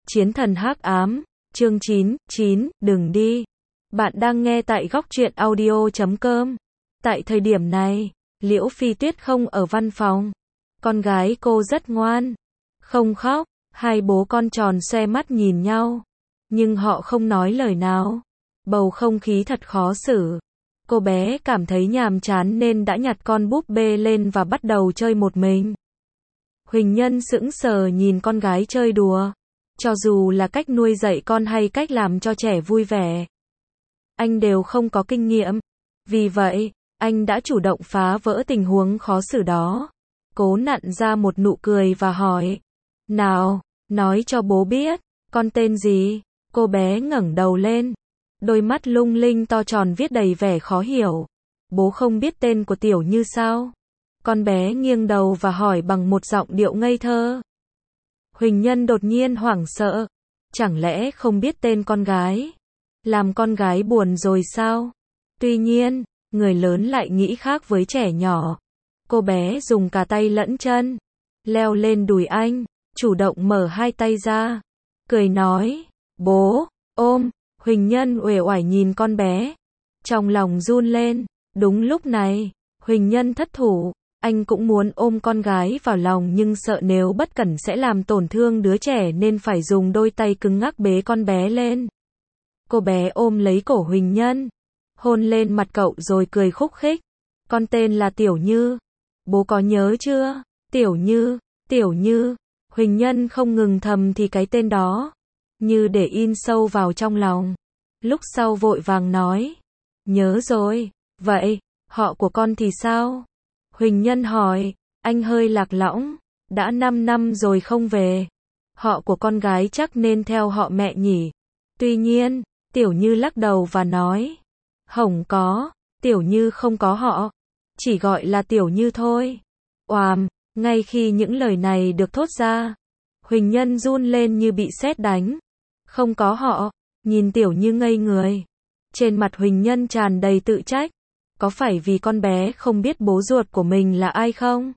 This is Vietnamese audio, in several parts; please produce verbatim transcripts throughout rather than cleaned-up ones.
Chiến thần hắc ám, chương chín, chín, đừng đi. Bạn đang nghe tại góc truyện audio chấm com. Tại thời điểm này, Liễu Phi Tuyết không ở văn phòng. Con gái cô rất ngoan, không khóc, hai bố con tròn xoe mắt nhìn nhau. Nhưng họ không nói lời nào. Bầu không khí thật khó xử. Cô bé cảm thấy nhàm chán nên đã nhặt con búp bê lên và bắt đầu chơi một mình. Huỳnh Nhân sững sờ nhìn con gái chơi đùa. Cho dù là cách nuôi dạy con hay cách làm cho trẻ vui vẻ, anh đều không có kinh nghiệm. Vì vậy, anh đã chủ động phá vỡ tình huống khó xử đó. Cố nặn ra một nụ cười và hỏi. Nào, nói cho bố biết, con tên gì? Cô bé ngẩng đầu lên. Đôi mắt lung linh to tròn viết đầy vẻ khó hiểu. Bố không biết tên của Tiểu Như sao? Con bé nghiêng đầu và hỏi bằng một giọng điệu ngây thơ. Huỳnh Nhân đột nhiên hoảng sợ. Chẳng lẽ không biết tên con gái? Làm con gái buồn rồi sao? Tuy nhiên, người lớn lại nghĩ khác với trẻ nhỏ. Cô bé dùng cả tay lẫn chân, leo lên đùi anh, chủ động mở hai tay ra, cười nói, bố, ôm. Huỳnh Nhân uể oải nhìn con bé, trong lòng run lên. Đúng lúc này, Huỳnh Nhân thất thủ. Anh cũng muốn ôm con gái vào lòng nhưng sợ nếu bất cẩn sẽ làm tổn thương đứa trẻ nên phải dùng đôi tay cứng ngắc bế con bé lên. Cô bé ôm lấy cổ Huỳnh Nhân, hôn lên mặt cậu rồi cười khúc khích. Con tên là Tiểu Như. Bố có nhớ chưa? Tiểu Như, Tiểu Như. Huỳnh Nhân không ngừng thầm thì cái tên đó, như để in sâu vào trong lòng. Lúc sau vội vàng nói. Nhớ rồi. Vậy, họ của con thì sao? Huỳnh Nhân hỏi. Anh hơi lạc lõng. Đã năm năm rồi không về. Họ của con gái chắc nên theo họ mẹ nhỉ. Tuy nhiên, Tiểu Như lắc đầu và nói. Hổng có. Tiểu Như không có họ. Chỉ gọi là Tiểu Như thôi. Oàm. Ngay khi những lời này được thốt ra, Huỳnh Nhân run lên như bị sét đánh. Không có họ. Nhìn Tiểu Như ngây người. Trên mặt Huỳnh Nhân tràn đầy tự trách. Có phải vì con bé không biết bố ruột của mình là ai không?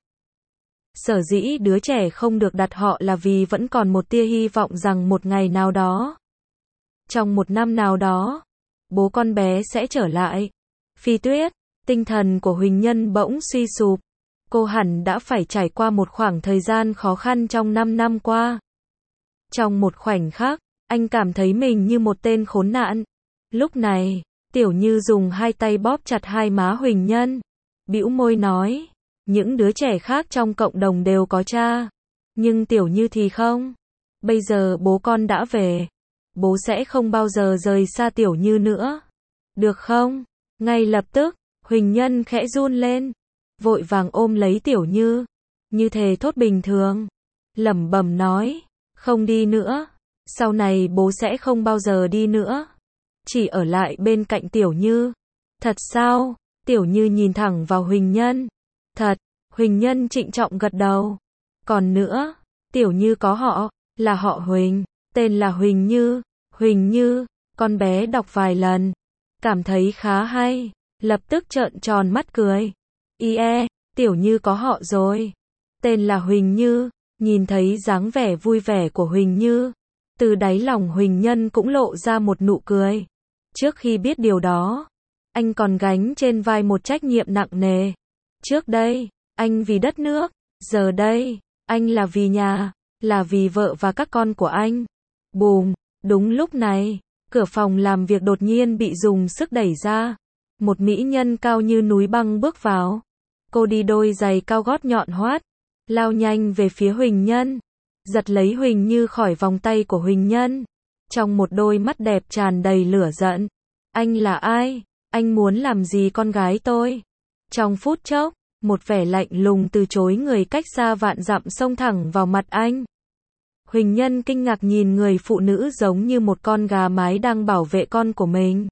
Sở dĩ đứa trẻ không được đặt họ là vì vẫn còn một tia hy vọng rằng một ngày nào đó, trong một năm nào đó, bố con bé sẽ trở lại. Phi Tuyết, tinh thần của Huỳnh Nhân bỗng suy sụp. Cô hẳn đã phải trải qua một khoảng thời gian khó khăn trong năm năm qua. Trong một khoảnh khắc, anh cảm thấy mình như một tên khốn nạn. Lúc này, Tiểu Như dùng hai tay bóp chặt hai má Huỳnh Nhân, bĩu môi nói, những đứa trẻ khác trong cộng đồng đều có cha, nhưng Tiểu Như thì không. Bây giờ bố con đã về, bố sẽ không bao giờ rời xa Tiểu Như nữa. Được không? Ngay lập tức, Huỳnh Nhân khẽ run lên, vội vàng ôm lấy Tiểu Như, như thề thốt bình thường, lẩm bẩm nói, không đi nữa, sau này bố sẽ không bao giờ đi nữa. Chỉ ở lại bên cạnh Tiểu Như. Thật sao? Tiểu Như nhìn thẳng vào Huỳnh Nhân. Thật. Huỳnh Nhân trịnh trọng gật đầu. Còn nữa, Tiểu Như có họ, là họ Huỳnh, tên là Huỳnh Như. Huỳnh Như. Con bé đọc vài lần, cảm thấy khá hay, lập tức trợn tròn mắt cười. Ie, Tiểu Như có họ rồi, tên là Huỳnh Như. Nhìn thấy dáng vẻ vui vẻ của Huỳnh Như, từ đáy lòng Huỳnh Nhân cũng lộ ra một nụ cười. Trước khi biết điều đó, anh còn gánh trên vai một trách nhiệm nặng nề. Trước đây, anh vì đất nước, giờ đây, anh là vì nhà, là vì vợ và các con của anh. Bùm, đúng lúc này, cửa phòng làm việc đột nhiên bị dùng sức đẩy ra. Một mỹ nhân cao như núi băng bước vào. Cô đi đôi giày cao gót nhọn hoắt, lao nhanh về phía Huỳnh Nhân, giật lấy Huỳnh Như khỏi vòng tay của Huỳnh Nhân. Trong một đôi mắt đẹp tràn đầy lửa giận. Anh là ai? Anh muốn làm gì con gái tôi? Trong phút chốc, một vẻ lạnh lùng từ chối người cách xa vạn dặm xông thẳng vào mặt anh. Huỳnh Nhân kinh ngạc nhìn người phụ nữ giống như một con gà mái đang bảo vệ con của mình.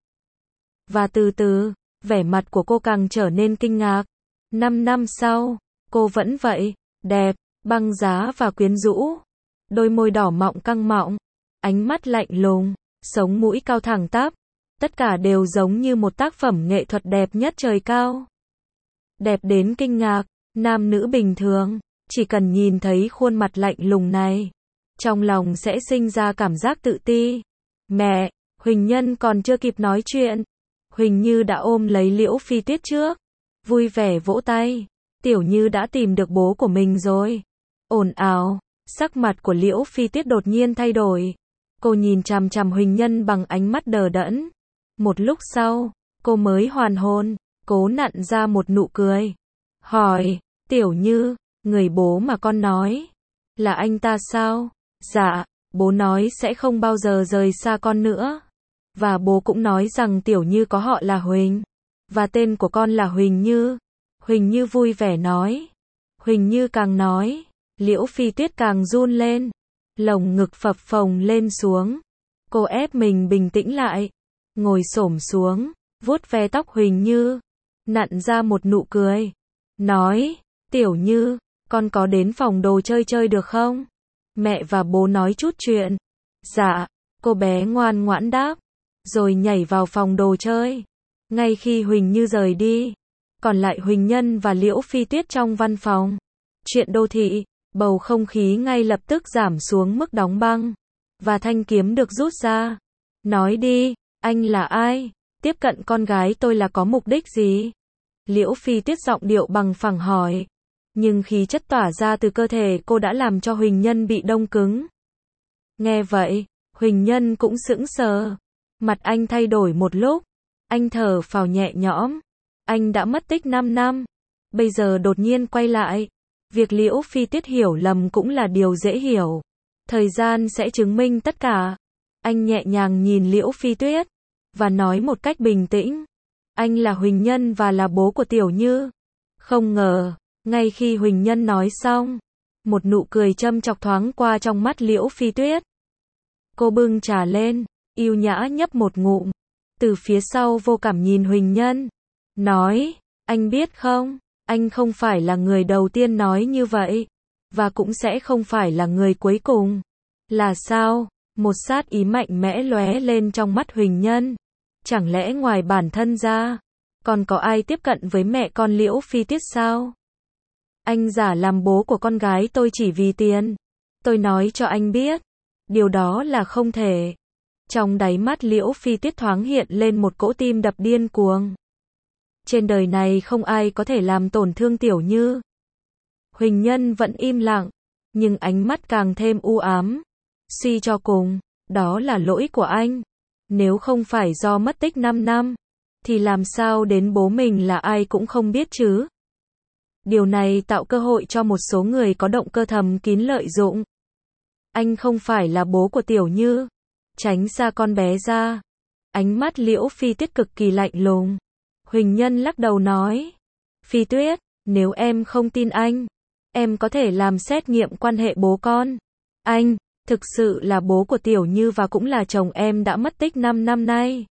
Và từ từ, vẻ mặt của cô càng trở nên kinh ngạc. Năm năm sau, cô vẫn vậy, đẹp, băng giá và quyến rũ. Đôi môi đỏ mọng căng mọng, ánh mắt lạnh lùng, sống mũi cao thẳng tắp. Tất cả đều giống như một tác phẩm nghệ thuật đẹp nhất trời cao. Đẹp đến kinh ngạc, nam nữ bình thường, chỉ cần nhìn thấy khuôn mặt lạnh lùng này, trong lòng sẽ sinh ra cảm giác tự ti. Mẹ, Huỳnh Nhân còn chưa kịp nói chuyện, Huỳnh Như đã ôm lấy Liễu Phi Tuyết trước, vui vẻ vỗ tay. Tiểu Như đã tìm được bố của mình rồi. Ồn ào, sắc mặt của Liễu Phi Tuyết đột nhiên thay đổi. Cô nhìn chằm chằm Huỳnh Nhân bằng ánh mắt đờ đẫn. Một lúc sau, cô mới hoàn hồn, cố nặn ra một nụ cười. Hỏi, Tiểu Như, người bố mà con nói, là anh ta sao? Dạ, bố nói sẽ không bao giờ rời xa con nữa. Và bố cũng nói rằng Tiểu Như có họ là Huỳnh, và tên của con là Huỳnh Như. Huỳnh Như vui vẻ nói. Huỳnh Như càng nói, Liễu Phi Tuyết càng run lên, lồng ngực phập phồng lên xuống. Cô ép mình bình tĩnh lại, ngồi xổm xuống, vuốt ve tóc Huỳnh Như, nặn ra một nụ cười, nói, Tiểu Như, con có đến phòng đồ chơi chơi được không? Mẹ và bố nói chút chuyện. Dạ, cô bé ngoan ngoãn đáp, rồi nhảy vào phòng đồ chơi. Ngay khi Huỳnh Như rời đi, còn lại Huỳnh Nhân và Liễu Phi Tuyết trong văn phòng. Chuyện đô thị, bầu không khí ngay lập tức giảm xuống mức đóng băng, và thanh kiếm được rút ra. Nói đi, anh là ai? Tiếp cận con gái tôi là có mục đích gì? Liễu Phi Tuyết giọng điệu bằng phẳng hỏi. Nhưng khí chất tỏa ra từ cơ thể cô đã làm cho Huỳnh Nhân bị đông cứng. Nghe vậy, Huỳnh Nhân cũng sững sờ. Mặt anh thay đổi một lúc. Anh thở phào nhẹ nhõm. Anh đã mất tích năm năm. Bây giờ đột nhiên quay lại. Việc Liễu Phi Tuyết hiểu lầm cũng là điều dễ hiểu. Thời gian sẽ chứng minh tất cả. Anh nhẹ nhàng nhìn Liễu Phi Tuyết, và nói một cách bình tĩnh. Anh là Huỳnh Nhân và là bố của Tiểu Như. Không ngờ, ngay khi Huỳnh Nhân nói xong, một nụ cười châm chọc thoáng qua trong mắt Liễu Phi Tuyết. Cô bưng trà lên, yêu nhã nhấp một ngụm, từ phía sau vô cảm nhìn Huỳnh Nhân, nói, anh biết không, anh không phải là người đầu tiên nói như vậy, và cũng sẽ không phải là người cuối cùng. Là sao? Một sát ý mạnh mẽ lóe lên trong mắt Huỳnh Nhân. Chẳng lẽ ngoài bản thân ra, còn có ai tiếp cận với mẹ con Liễu Phi Tuyết sao? Anh giả làm bố của con gái tôi chỉ vì tiền. Tôi nói cho anh biết, điều đó là không thể. Trong đáy mắt Liễu Phi Tuyết thoáng hiện lên một cỗ tim đập điên cuồng. Trên đời này không ai có thể làm tổn thương Tiểu Như. Huỳnh Nhân vẫn im lặng, nhưng ánh mắt càng thêm u ám. Suy cho cùng, đó là lỗi của anh. Nếu không phải do mất tích năm năm, thì làm sao đến bố mình là ai cũng không biết chứ. Điều này tạo cơ hội cho một số người có động cơ thầm kín lợi dụng. Anh không phải là bố của Tiểu Như. Tránh xa con bé ra. Ánh mắt Liễu Phi Tuyết cực kỳ lạnh lùng. Huỳnh Nhân lắc đầu nói. Phi Tuyết, nếu em không tin anh, em có thể làm xét nghiệm quan hệ bố con. Anh, thực sự là bố của Tiểu Như và cũng là chồng em đã mất tích năm năm nay.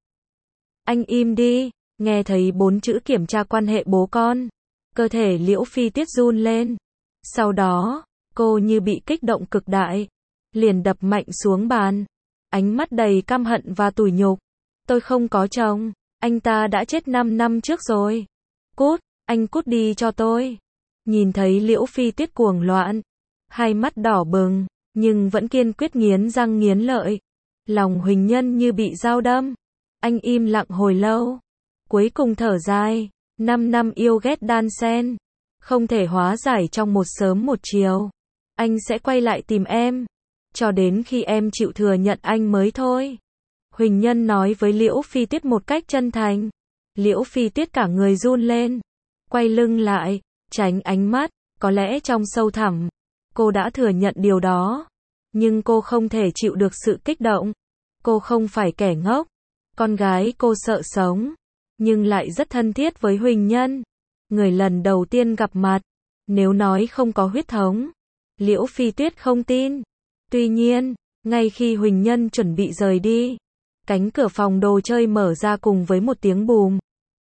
Anh im đi, nghe thấy bốn chữ kiểm tra quan hệ bố con. Cơ thể Liễu Phi Tuyết run lên. Sau đó, cô như bị kích động cực đại, liền đập mạnh xuống bàn. Ánh mắt đầy căm hận và tủi nhục. Tôi không có chồng, anh ta đã chết năm năm trước rồi. Cút, anh cút đi cho tôi. Nhìn thấy Liễu Phi Tuyết cuồng loạn, hai mắt đỏ bừng, nhưng vẫn kiên quyết nghiến răng nghiến lợi. Lòng Huỳnh Nhân như bị dao đâm. Anh im lặng hồi lâu, cuối cùng thở dài. Năm năm yêu ghét đan xen, không thể hóa giải trong một sớm một chiều. Anh sẽ quay lại tìm em, cho đến khi em chịu thừa nhận anh mới thôi. Huỳnh Nhân nói với Liễu Phi Tuyết một cách chân thành. Liễu Phi Tuyết cả người run lên, quay lưng lại, tránh ánh mắt. Có lẽ trong sâu thẳm, cô đã thừa nhận điều đó, nhưng cô không thể chịu được sự kích động. Cô không phải kẻ ngốc. Con gái cô sợ sống, nhưng lại rất thân thiết với Huỳnh Nhân. Người lần đầu tiên gặp mặt, nếu nói không có huyết thống, Liễu Phi Tuyết không tin. Tuy nhiên, ngay khi Huỳnh Nhân chuẩn bị rời đi, cánh cửa phòng đồ chơi mở ra cùng với một tiếng bùm.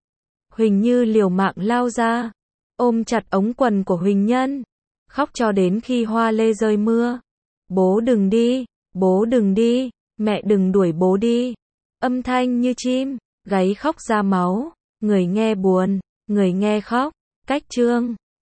Huỳnh Như liều mạng lao ra, ôm chặt ống quần của Huỳnh Nhân, khóc cho đến khi hoa lê rơi mưa. Bố đừng đi, bố đừng đi, mẹ đừng đuổi bố đi. Âm thanh như chim, gáy khóc ra máu, người nghe buồn, người nghe khóc. Cách chương